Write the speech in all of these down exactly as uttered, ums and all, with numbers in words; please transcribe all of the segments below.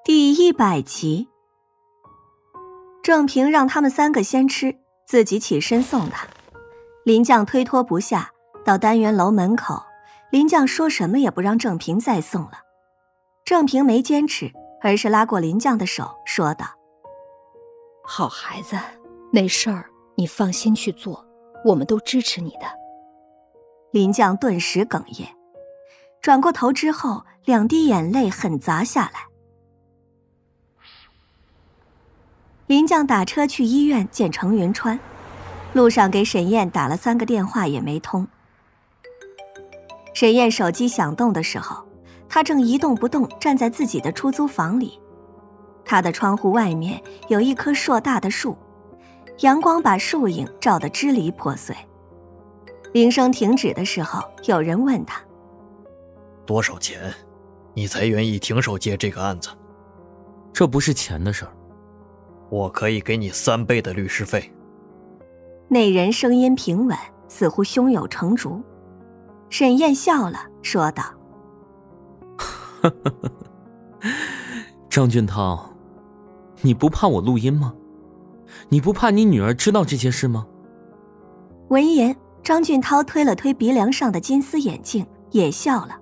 第一百集，郑平让他们三个先吃，自己起身送他。林将推脱不下，到单元楼门口，林将说什么也不让郑平再送了。郑平没坚持，而是拉过林将的手，说道： 好孩子，没事儿，你放心去做，我们都支持你的。 林将顿时哽咽，转过头之后，两滴眼泪狠砸下来。林将打车去医院见程云川，路上给沈燕打了三个电话也没通。沈燕手机响动的时候，她正一动不动站在自己的出租房里。她的窗户外面有一棵硕大的树，阳光把树影照得支离破碎。铃声停止的时候，有人问她： 多少钱你才愿意停手接这个案子？ 这不是钱的事儿， 我可以给你三倍的律师费。 那人声音平稳，似乎胸有成竹。沈燕笑了，说道： 张俊涛，你不怕我录音吗？你不怕你女儿知道这些事吗？ 闻言，张俊涛推了推鼻梁上的金丝眼镜，也笑了。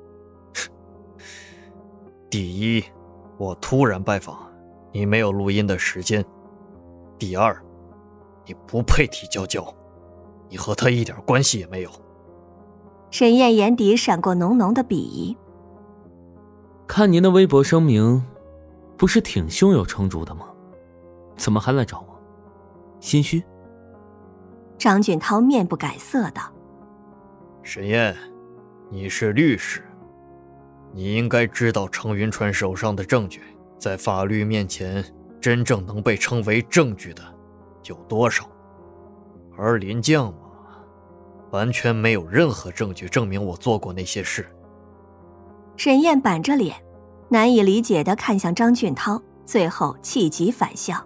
第一，我突然拜访，你没有录音的时间。第二，你不配提娇娇，你和她一点关系也没有。 沈燕眼底闪过浓浓的鄙夷。 看您的微博声明，不是挺胸有成竹的吗？怎么还来找我？心虚？ 张俊涛面不改色道： 沈燕，你是律师，你应该知道程云川手上的证据在法律面前真正能被称为证据的有多少？而林将嘛，完全没有任何证据证明我做过那些事。 沈燕板着脸，难以理解地看向张俊涛，最后气急反笑。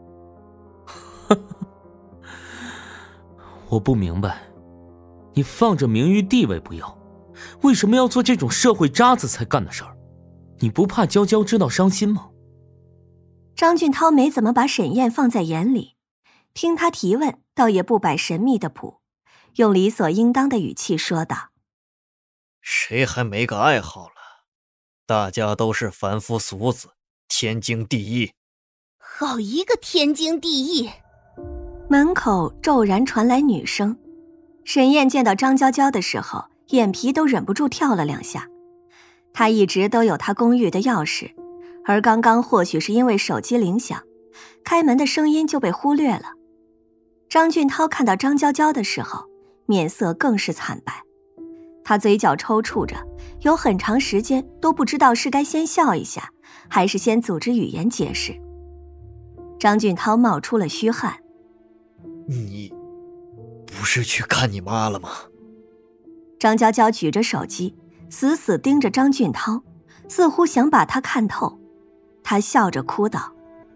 我不明白，你放着名誉地位不要，为什么要做这种社会渣子才干的事儿？你不怕娇娇知道伤心吗？ 张俊涛没怎么把沈燕放在眼里，听他提问倒也不摆神秘的谱，用理所应当的语气说道： 谁还没个爱好了？大家都是凡夫俗子，天经地义。 好一个天经地义！ 门口骤然传来女声。沈燕见到张娇娇的时候，眼皮都忍不住跳了两下。她一直都有她公寓的钥匙，而刚刚或许是因为手机铃响，开门的声音就被忽略了。张俊涛看到张娇娇的时候，面色更是惨白。他嘴角抽搐着，有很长时间都不知道是该先笑一下，还是先组织语言解释。张俊涛冒出了虚汗。 你不是去看你妈了吗？ 张娇娇举着手机，死死盯着张俊涛，似乎想把他看透。他笑着哭道：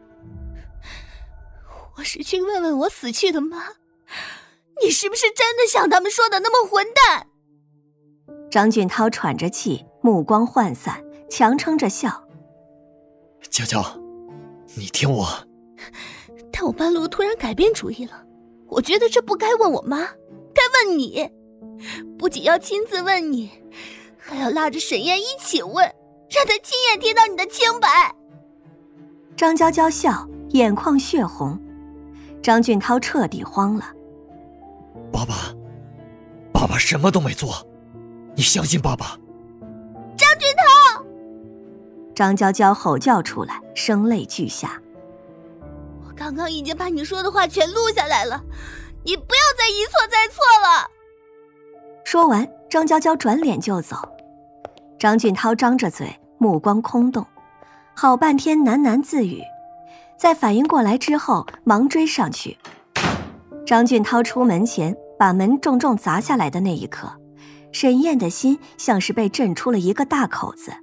我是去问问我死去的妈，你是不是真的像他们说的那么混蛋？ 张俊涛喘着气，目光涣散，强撑着笑。 娇娇，你听我。 但我半路突然改变主意了，我觉得这不该问我妈，该问你。不仅要亲自问你，还要拉着沈燕一起问，让她亲眼听到你的清白。 张娇娇笑，眼眶血红。张俊涛彻底慌了。 爸爸，爸爸什么都没做，你相信爸爸。 张俊涛！ 张娇娇吼叫出来，声泪俱下。 我刚刚已经把你说的话全录下来了，你不要再一错再错了。 说完，张娇娇转脸就走。张俊涛张着嘴，目光空洞，好半天喃喃自语，在反应过来之后忙追上去。张俊涛出门前把门重重砸下来的那一刻，沈燕的心像是被震出了一个大口子。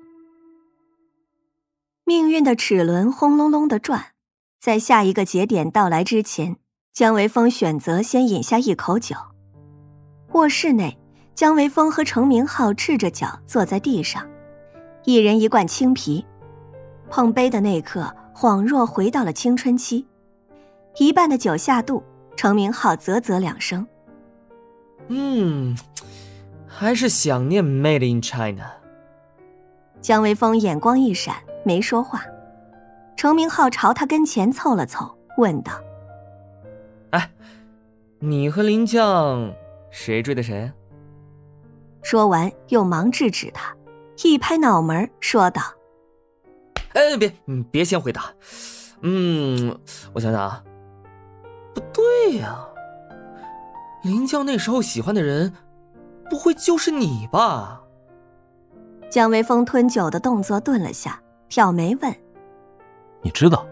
命运的齿轮轰隆隆地转，在下一个节点到来之前，姜维峰选择先饮下一口酒。卧室内，姜维峰和程明浩赤着脚坐在地上，一人一罐青啤。 碰杯的那刻，恍若回到了青春期。一半的酒下肚，程明浩啧啧两声。 嗯，还是想念 Made in China。 姜维峰眼光一闪，没说话。程明浩朝他跟前凑了凑，问道： 哎，你和林将谁追的谁？ 说完又忙制止他，一拍脑门说道： 哎，别别先回答。嗯，我想想啊，不对呀、啊，林将那时候喜欢的人不会就是你吧？ 姜维峰吞酒的动作顿了下，挑眉问： 你知道？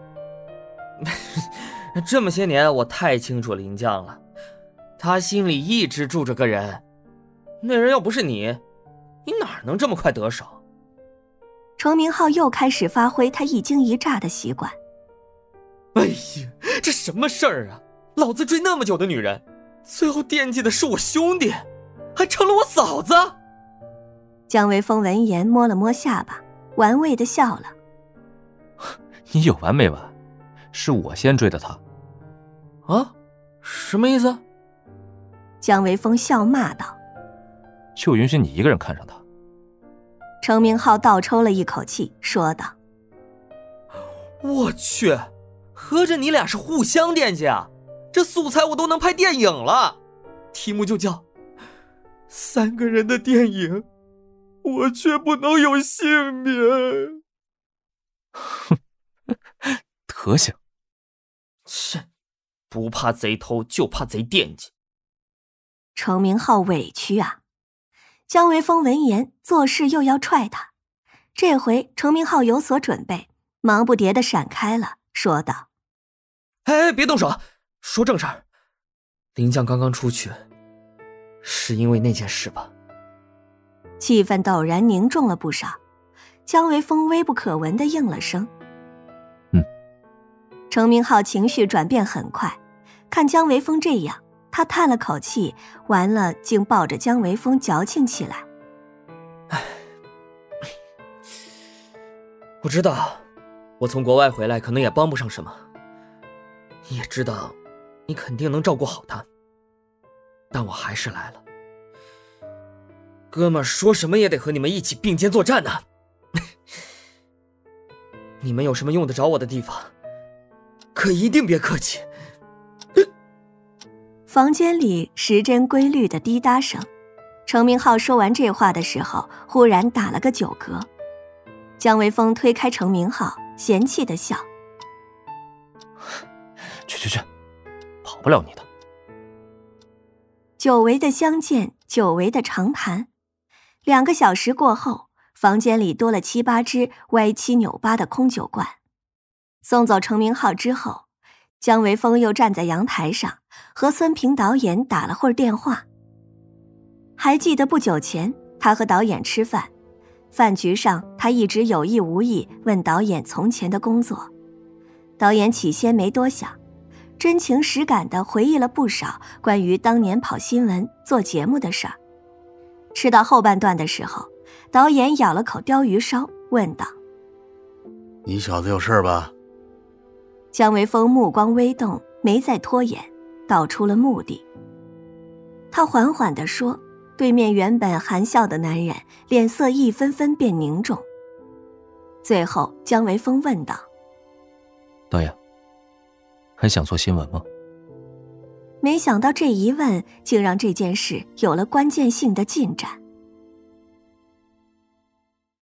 这么些年我太清楚林将了，他心里一直住着个人，那人要不是你，你哪能这么快得手？ 程明浩又开始发挥他一惊一乍的习惯。 哎呀，这什么事儿啊！老子追那么久的女人，最后惦记的是我兄弟，还成了我嫂子。 姜维峰闻言摸了摸下巴，玩味地笑了。 你有完没完？是我先追的他。 啊？什么意思？ 姜维峰笑骂道： 就允许你一个人看上他。 程明浩倒抽了一口气，说道： 我去，合着你俩是互相惦记啊？这素材我都能拍电影了，题目就叫三个人的电影，我却不能有幸免。 哼，德行。 切，不怕贼偷，就怕贼惦记。 程明浩委屈啊。姜维峰闻言，做事又要踹他。这回程明浩有所准备，忙不迭地闪开了，说道： 哎，别动手，说正事儿。林将刚刚出去，是因为那件事吧？ 气氛陡然凝重了不少。姜维峰微不可闻地应了声： 嗯。 程明浩情绪转变很快，看姜维峰这样，他叹了口气，完了竟抱着姜维峰矫情起来。 唉，我知道我从国外回来可能也帮不上什么，也知道你肯定能照顾好他，但我还是来了。哥们儿说什么也得和你们一起并肩作战呢。你们有什么用得着我的地方，可一定别客气。 房间里时针规律的滴答声，程明浩说完这话的时候，忽然打了个酒嗝。姜维峰推开程明浩，嫌弃的笑： 去去去，跑不了你的。 久违的相见，久违的长谈。两个小时过后，房间里多了七八只歪七扭八的空酒罐。送走程明浩之后，姜维峰又站在阳台上和孙平导演打了会儿电话。还记得不久前他和导演吃饭，饭局上他一直有意无意问导演从前的工作。导演起先没多想，真情实感地回忆了不少关于当年跑新闻做节目的事儿。吃到后半段的时候，导演咬了口鲷鱼烧，问道： 你小子有事吧？ 姜维峰目光微动，没再拖延，道出了目的。他缓缓地说，对面原本含笑的男人脸色一分分变凝重。最后姜维峰问道： 导演，还想做新闻吗？ 没想到这一问竟让这件事有了关键性的进展。